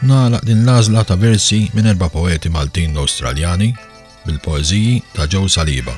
Nagħlaq din l-għażla ta' versi minn 4 poeti Maltin Awstraljani bil-poeżiji ta' Joe Saliba.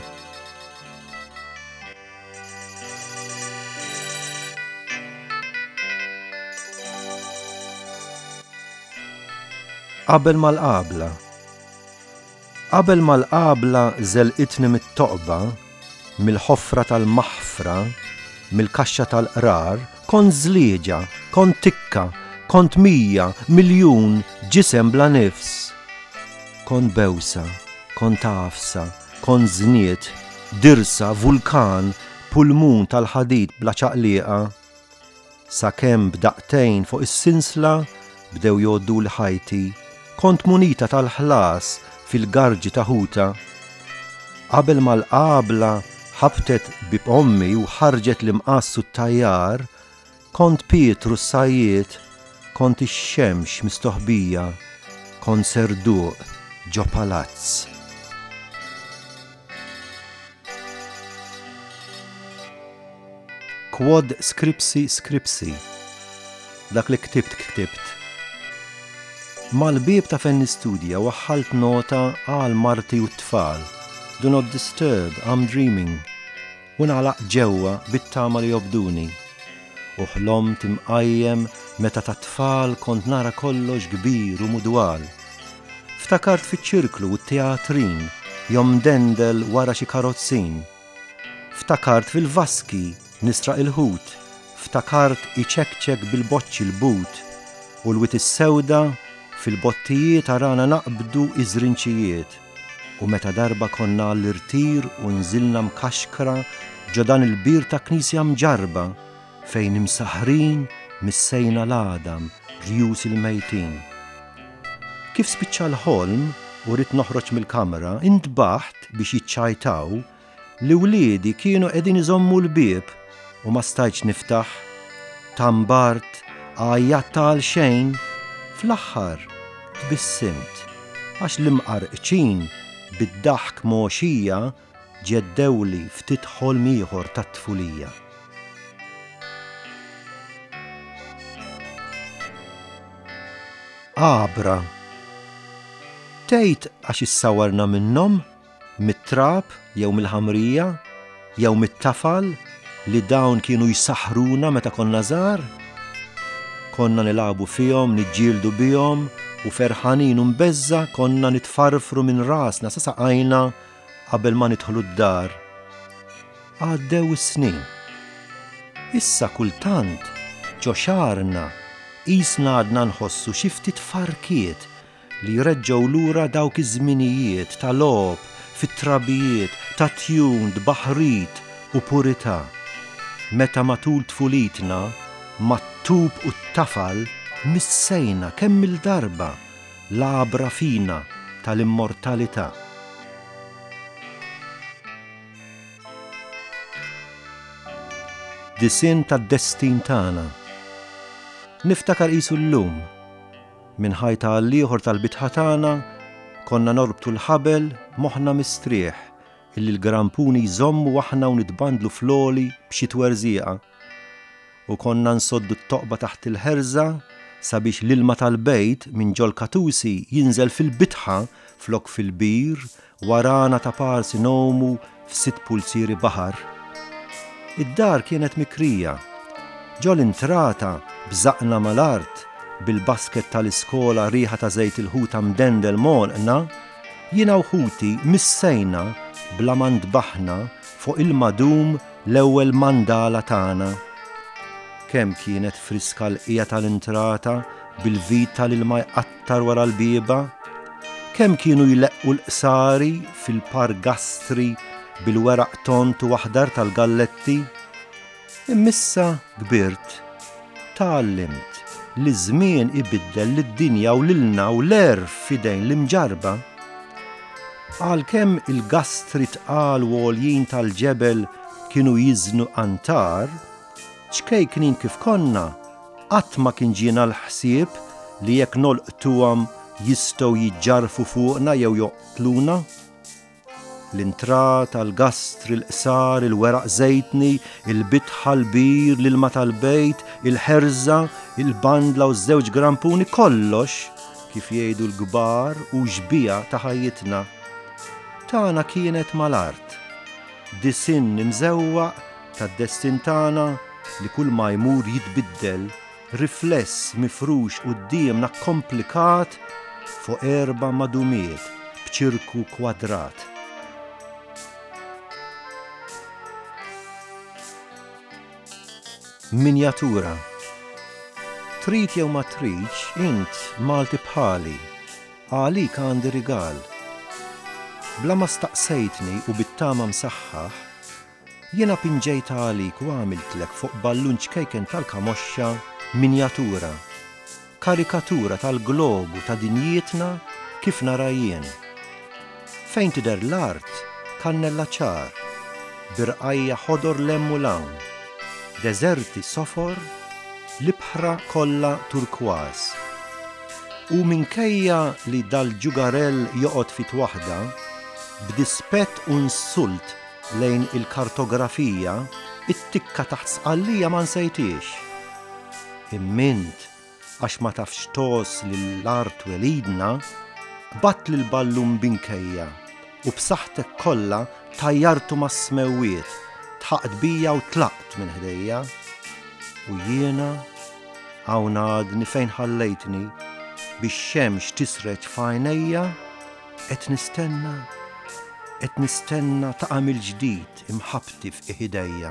Qabel mal-qabla. Qabel mal-qabla żelqitni mit-toqba, mill-ħofra tal-maħfra, mill-kaxxa tal-qrar, kont żlieġa, kont tikka, kont 100 miljun ġisem bla nifs. Kont bewsa, kont għafsa, kont żniet, dirsa, vulkan, pulmun tal-ħadid bla ċaqlieqa. Sakemm b'daqtejn fuq is-sinsla bdew jgħoddu l-ħajti, kont munita tal-ħlas fil-garġi ta' ħuta. Qabel mal-qabla ħabtet bib ommi u ħarġet l-imqassu t-tajjar, kont Pietru s-sajjiet, kont ix-xemx mistoħbija, kont serduq ġo palazz. Quod scripsi scripsi, dak li ktibt. Mal-bib ta' fejn nistudja waħħalt nota għal marti u t-tfal. Do not disturb, I'm dreaming. U nagħlaq ġewwa bit-tama li jobduni. U ħlomt imqajjem meta ta' tfal kont nara kollox kbir u mudwal. Ftakart fiċ-ċirklu u t-teatrin jom dendel wara xi karozzin. Ftakart fil-vaski nisraq il-ħut. Ftakart iċekċek bil-boċċi l-but u l-wit is-sewda fil-bottijiet arana naqbdu iżrinċijiet u meta darba konna l-irtir u nżilna mkaxkra ġodan il-bir ta' knisja mġarba fejn imsaħrin missejna l-Adam rjus il-mejtin. Kif spiċċa l-ħolm u rrid noħroġ mill-kamra intbaħt biex jiċċajtaw li wliedi kienu qegħdin iżommu l-bieb u ma stajtx niftaħ. Tambart għajjat għal xejn. Fl-aħħar tbissimt għax l-imqarqċin bid-daħk moxija ġeddewli ftit ħolm ieħor tat-tfulija. Abra. Tgħid għax issawarna minnhom, mit-trab jew mill-ħamrija, jew mit-tafal li dawn kienu jsaħħruna meta konna żgħar? Konna nilagħbu fihom, niġġieldu bihom u ferħanin u mbeżza konna nitfarfru minn rasna sa saqajna qabel ma nidħlu d-dar. Għaddew is-snin. Issa kultant ġo xarna qisna għadna nħossu xi ftit farkiet li jreġġgħu lura dawk iż-żminijiet ta' logħob fit-trabijiet ta' tjund, baħrit u purità. Meta matul tfulitna mat-tub u t-tafal missejna kemm il-darba l-abra fina tal-immortalità. Disin tad-destin tagħna. Niftakar qisu llum minn ħajta għal ieħor tal-bitħa tagħna konna norbtu l-ħabel moħħna mistrieħ illi l-grampuni jżommu aħna u nitbandlu floli b'xi twerżieqa. U konna nsoddu t-toqba taħt il-ħerża sabiex l-ilma tal-bejt minn ġol katusi jinżel fil-bitħa flok fil-bir warana ta' parsi nomu f'6 pulsieri baħar. Id-dar kienet mikrija. Ġol intrata bżaqna mal-art bil-basket tal-iskola riħa ta' żejt il-ħuta mdendel monqna, jiena u ħuti missejna bla ma ndbaħna fuq il-madum l-ewwel mandala tagħna. Kemm kienet friska l-qija tal-intrata bil-vita li l-ma jqattar wara l-bieba? Kemm kienu jleqqu l-qsari fil-pargastri bil-weraq tont u aħdar tal-galletti? Immissa kbirt, tgħallimt li żmien ibiddel lid-dinja u lilna u l-erf fidejn l-imġarba. Għalkemm il-gastri tqal u għoljin tal-ġebel kienu jiżnu antar, ċkejknin kif konna, qatt ma kien ġiena l-ħsieb li jekk nolqtuhom jistgħu jiġġarfu fuqna jew joqtluna. L-intrata, l-gastri, l-qsar, il-weraq żejtni, il-bitħa, l-bir, l-ilma tal-bejt, il-ħerża, il-bandla u ż-żewġ grampuni kollox kif jgħidu l-kbar u xbija ta' ħajjitna. Tagħna kienet mal-art, disin imżewwaq tad-destin tagħna li kull ma jmur jitbiddel, rifless mifrux qudiemna komplikat fuq 4 madumiet b'ċirku kwadrat. Minjatura. Trid jew ma tridx, int Malti bħali, għalik għandi rigal. Bla ma staqsejtni u bit-tama msaħħaħ, jiena pinġejt għalik u għamiltlek fuq ballunċ kejken tal-kamoxxa minjatura, karikatura tal-globu ta' dinjietna kif nara jien. Fejn tidher l-art, kannella ċar, birqajja ħodor lemmu lawn, deżerti sofor, l-ibħra kollha turkwas. U minkejja li dal-ġugarell joqgħod fit waħda, b'dispett u insult lejn il-kartografija, it-tikka taħt sqallija ma nsejtiex. Immint, għax ma tafx tos lill-art welidna, batt l-ballum binkejja u b'saħħtek kollha tajjartu mas-smewwiet, tħaqt bija u tlaqt minn ħdejja. U jiena hawn għadni fejn ħallejtni bix-xemx tisreġ f'għajnejja qed nistenna ta' għamil ġdid imħabti f'idejja.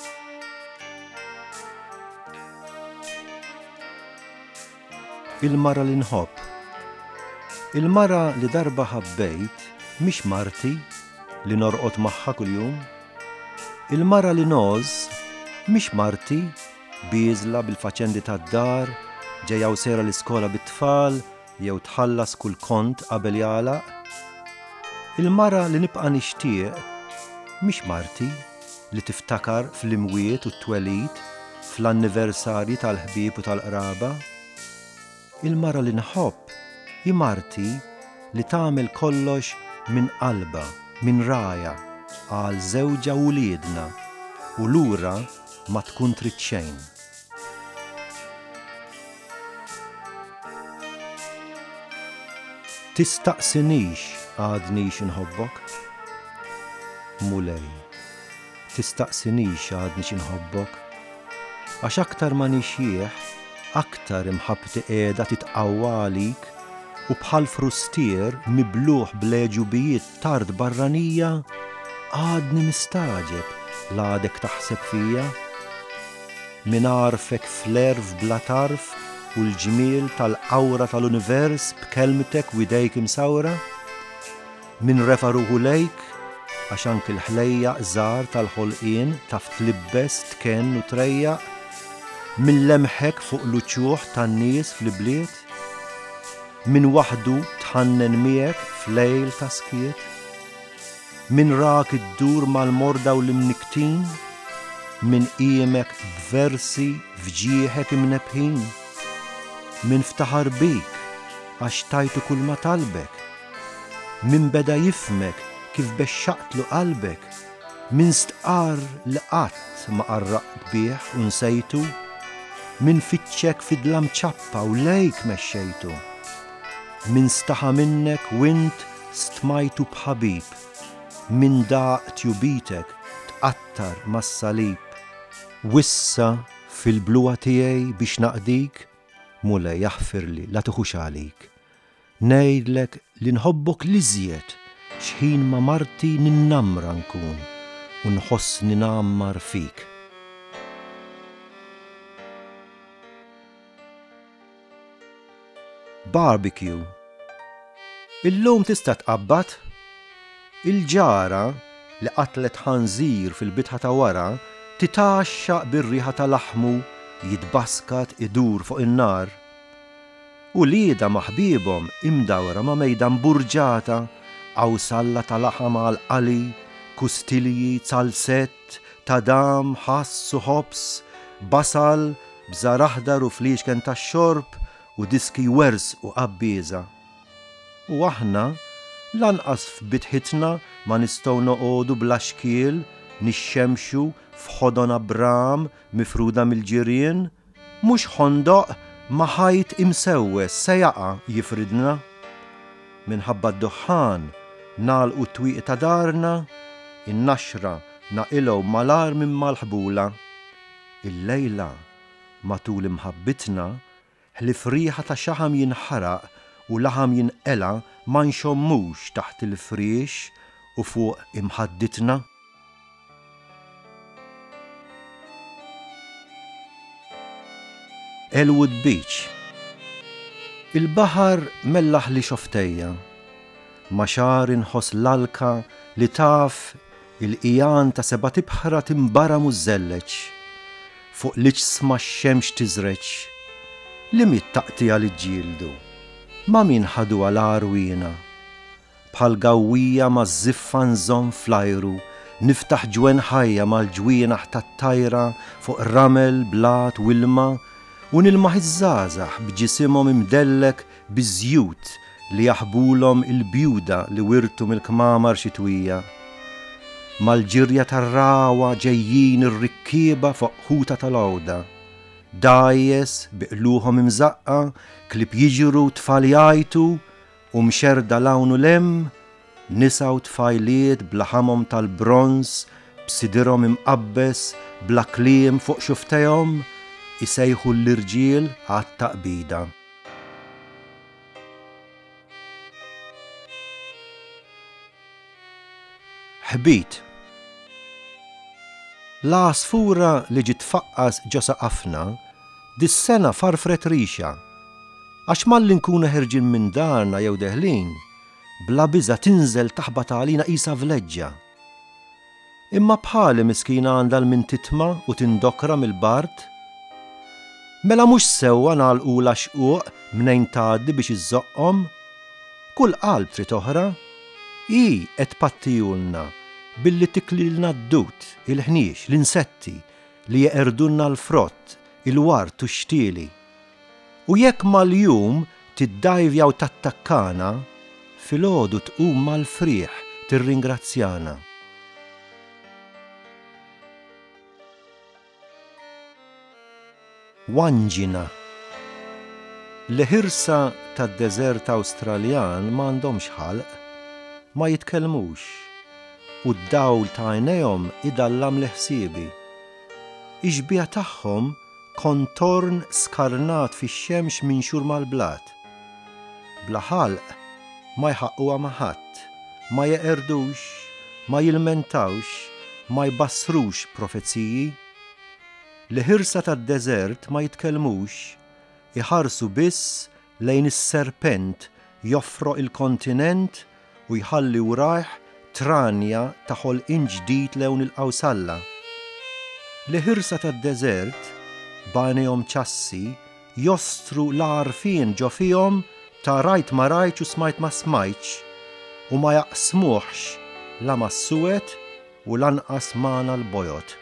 Il-mara li nħobb. Il-mara li darba ħabbejt mhix marti li norqod magħha kuljum. Il-mara li noż mhix marti biżla bil-faċendi tad-dar, ġejja u sera l-iskola bit-tfal jew tħallas kull kont qabel jagħlaq. Il-mara li nibqa' nixtieq mhix marti li tiftakar fl-imwiet u t-twelid, fl-anniversarji tal-ħbieb u tal-qraba. Il-mara li nħobb hi marti li tagħmel kollox minn qalba, minn raja, għal żewġa wuliedna u lura ma tkun trid xejn. Tistaqsinix għadnix inħobbok? Mulej, tistaqsinix għadnix inħobbok? Għax aktar ma nixjieħ, aktar imħabti qiegħda titqawwa għalik u bħal frustier mibluħ b'leġubijiet tard barranija għadni mistaġeb l-għadek taħseb fija. Min għarfek fl-erf bla tarf u l-ġmiel tal-qawra tal-univers b'kelmtek u idejk imsawra. Min refa ruħu lejk għax anki l-ħlejja żgħar tal-ħolqien taf tlibbes tkenn u trejjaq. Min lemħek fuq l-uċuħ tan-nies fl-bliet. Min waħdu tħannen miegħek f'lejl ta' skiet. Min rak id-dur mal-morda u l-imniktin. Min qimek b'versi fġieħek imnebħin. Min ftaħar bik għax tajtu kull ma talbek. Min beda jifmek kif bexxaqtlu qalbek. Min stqar li qatt ma qarraqt bih u nsejtu. Min fittxek fidla mċappa u lejk mexxejtu. Min staħa minnek u int stmajtu bħabib. Min daqt jubitek tqattar mas-salib. Wissa fil-bluwa tiegħi biex naqdik, Mulej jaħfirli la tuħux għalik. Ngħidlek li nħobbok liżjed x'ħin ma marti ninnamra nkun u nħoss ninammar fik. Barbecue. Illum tista' tqabbad? Il-ġara li qatlet ħanżir fil-bitħa ta' wara titaxxaq bir-riħa ta' laħmu jitbaskat idur fuq in-nar. U lieda maħbibhom imdawra ma' mejda mburġata għaw salla ta' laħam għal qali, kustilji, salsett, tadam, ħass u ħobs, basal, bżar aħdar u fliexken tax-xorb u diski wers u qabbieża. U aħna lanqas f'bitħitna ma nistgħu noqogħdu bla xkiel nixxemxu f'ħodon Abram mifruda mill-ġirien, mhux ħondoq ma' ħajt imsewwes se jaqa' jifridna. Minħabba d-duħħan nagħlqu t-twieq ta' darna, in-naxra naqilgħu malar minn mal-ħbula. Il-lejla matul imħabbitna ħlif riħa ta' xaħam jinħaraq u laħam jinqela ma nxommux taħt il-friex u fuq imħadditna. Elwood Beach. Il-baħar mellaħ li xoftejja, maċar inħoss l-alka li taf il-qijan ta' seba' tibħra timbara mużelleċ, fuq l-iġsma x-xemx tiżreċ, li mit-taqtija li ġildu, ma' min ħadu għal-arwina, bħal gawwija ma' ziffa nżomm flajru, niftaħ ġwen ħajja mal-ġwienaħ tat-tajra fuq ramel, blat, wilma, u nilmaħ iż-żgħażagħ b'ġisimhom imdellek biż-żjud li jaħbulhom il-bjuda li wirtu mill-kmamar xitwija. Mal-ġirja tar-rawa ġejjin ir-rikkieba fuq ħuta tal-għowda. Dajjes biqluhom imżaqqa, klib jiġru tfal jgħajtu u mxerda lawnu lem, nisa u tfajliet blaħamhom tal-bronz, b'sidirhom imqabbes, bla kliem fuq xuftejhom, isejħu l-irġiel għat-taqbida. Ħbit. L-għasfura li ġiet tfaqqas ġo saqafna dis-sena farfret rixa, għax malli nkunu ħerġin minn darna jew deħlin, bla biża tinżel taħbad għalina qisha vleġġa. Imma bħali miskina għandha l-min titma' u tindokra mill-bart, mela mhux sewwa nagħlqula xquq mnejn tgħaddi biex iżżoqhom, kull qalb trid oħra, hi qed pattijulna billi tiklilna d-dut, il-ħniex, l-insetti li jeqerdulna l-frott, il-wart u x-xtieli. U jekk mal-jum tiddajvjaw tattakkana, filgħodu tqum mal-frieħ tirringrazzjana. Wanġina. L-ħirsa tad-deżert Awstraljan m'għandhomx ħalq, ma jitkellmux, u d-dawl ta' għajnejhom idallam l-ħsiebi. Ix-xbieħ tagħhom kontorn skarnat fix-xemx minxur mal-blat. Bla ħalq ma jħaqquha ma' ħadd, ma jeqerdux, ma jilmentawx, ma jbassrux profezziji. L-ħirsa tad-deżert ma jitkellmux, iħarsu biss lejn is-serpent joffroq il-kontinent u jħalli wrajh tranja ta' ħolqien ġdid lewn il-qawsalla. L-ħirsa tad-deżert b'għajnejhom ċassi jostru l-għarfien ġo fihom ta' rajt ma rajtx u smajt ma smajtx u ma jaqsmuhx la mas-suwed u lanqas magħna l-bojot.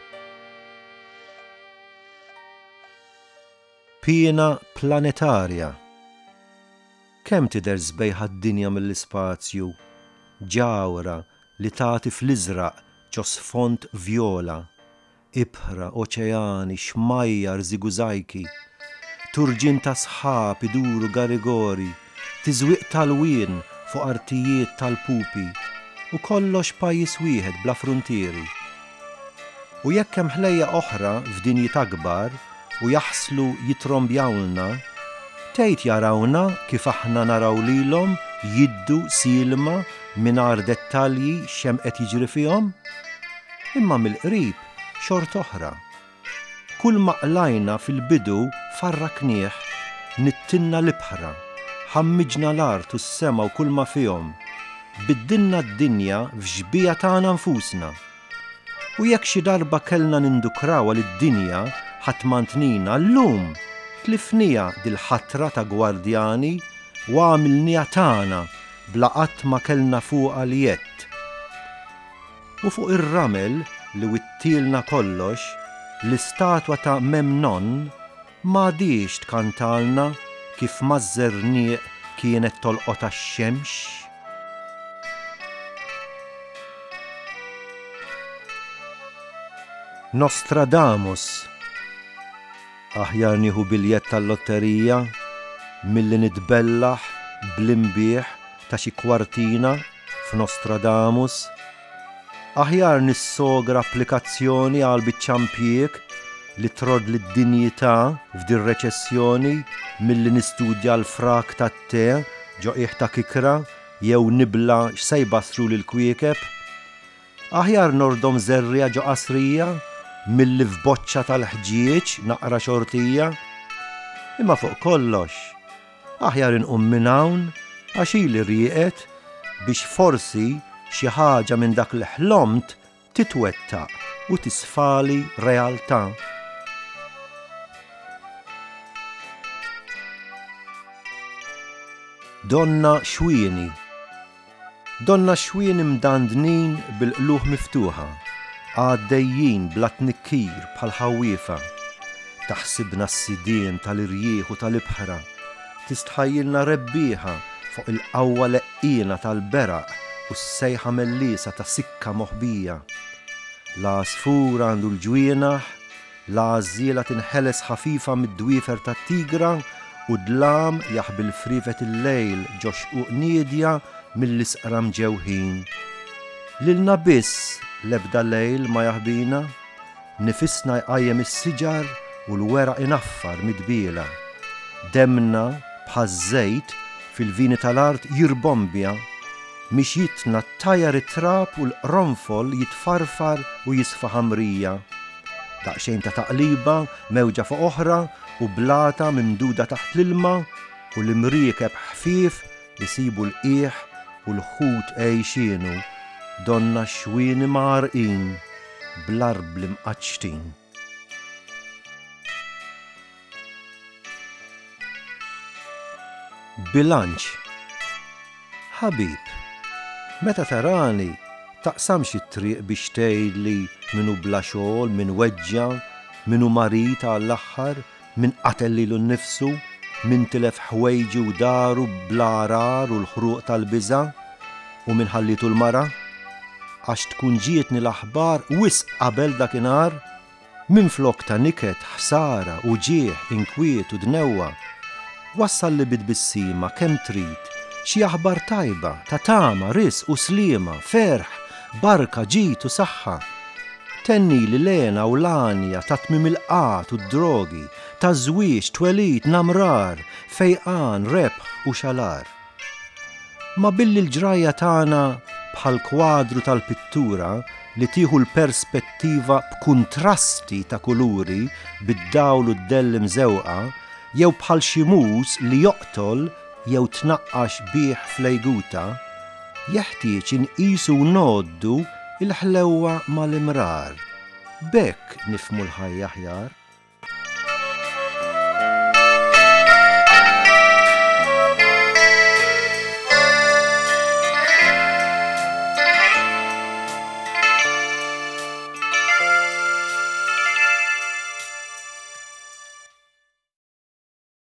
Piena planetarja. Kemm tidher żbejħa d-dinja mill-ispazju, ġawra li tagħti fl-iżraq ġo sfond vjola, ibħra, oċeani, xmajjar żigużajki, turġien ta' sħab iduru garigori, tiżwieq tal-wien fuq artijiet tal-pupi u kollox pajjiż wieħed bla fruntieri. U jekk hemm ħlejja oħra f'dinji akbar u jaħslu jitrombjawlna, tgħid jarawna kif aħna naraw lilhom jiddu silma mingħajr dettalji x'hemm qed jiġri fihom? Imma mill-qrib xort oħra. Kull ma qlajna fil-bidu farraknieh, nittinna l-ibħra, ħammiġna l-art u s-sema u kull ma fihom, biddilna d-dinja f'ġbija tagħna nfusna. U jekk xi darba kellna nindukraw lid-dinja ħatmantnina llum tlifnija dil-ħatra ta' gwardjani u għamilnija tagħna bla qatt ma kellna fuqha liett. U fuq ir-ramel li wittilna kollox, l-istatwa ta' Memnon m'għadix tkantalna kif maż-żernieq kienet tolqot għax-xemx. Nostradamus. Aħjar nieħu biljett tal-lotterija milli nitbellaħ bl-imbieħ ta' xi kwartina f'Nostradamus. Aħjar nissogra applikazzjoni għal biċċampjek li trod lid-dinjità f'din reċessjoni milli nistudja l-frak tat-te ġo qiegħ ta' kikra jew nibla x'se jbassru lil kwiekeb. Aħjar nordhom żerrija ġo qasrija milli f'boċċa tal-ħġieġ naqra xortija. Imma fuq kollox, aħjar inqum minn hawn għax ili rieqet biex forsi xi ħaġa minn dak li ħlomt titwettaq u tisfali realtà. Donna xwieni. Donna xwieni mdandnin bil-qluħ miftuħa, għaddejjin bla tnikkir bħal ħawiefa. Taħsibna s-sidien tal-irjieħ u tal-ibħra, tistħajjilna rebbieħa fuq il-qawwa leqqina tal-beraq u s-sejħa mellisa ta' sikka moħbija. La sfur għandu l-ġwienaħ, la għażiela tinħeles ħafifa mid-dwiefer tat-tigra u dlam jaħbil frifet il-lejl ġox u nidja mill-isqra mġewħin. Lilna biss lebda lejl ma jaħbina, nifisna jqajjem is-siġar u l-weraq inaffar midbiela. Demna bħaż-żejt fil-vini tal-art jirbombja, mixjitna t-tajar it-trab u l-qronfol jitfarfar u jisfa ħamrija. Daqxejn ta' taqliba mewġa fuq oħra u blata mimduda taħt l-ilma u l-imriekeb ħfief jisibu l-qiegħ u l-ħut għejxienu. Donna xwieni marqin bl-arb l-imqaċtin. Bilanċ. Ħabib, meta tarani taqsamx it-triq biex tgħidli minnu bla xogħol, min weġġa, minnu marita għall-aħħar, min qatel lilu nnifsu, min tilef ħwejġi u daru bla arar u l-ħruq tal-biża' u min ħallitu l-mara? Għax tkun ġietni l-aħbar wisq qabel dakinhar, minflok ta' niket, ħsara u ġieħ, inkwiet u dnewwa. Wassal li bid-bissima kemm trid, xi aħbar tajba, ta' tama, risq u sliema, ferħ, barka, ġid u saħħa. Tenni li lena u lanja ta' tmim il-qat u d-drogi, ta' żwieġ, twelid, namrar, fejqan, rebħ u xalar. Ma billi l-ġrajja tagħna bħal kwadru tal-pittura li tieħu l-perspettiva b'kuntrasti ta' kuluri bid-dawl u d-dell mżewqa, jew bħal xi muż li joqtol jew tnaqqax bih flejguta, jeħtieġ inqisu noddu il-ħlewwa mal-imrar. Bekk nifmu l-ħajja aħjar.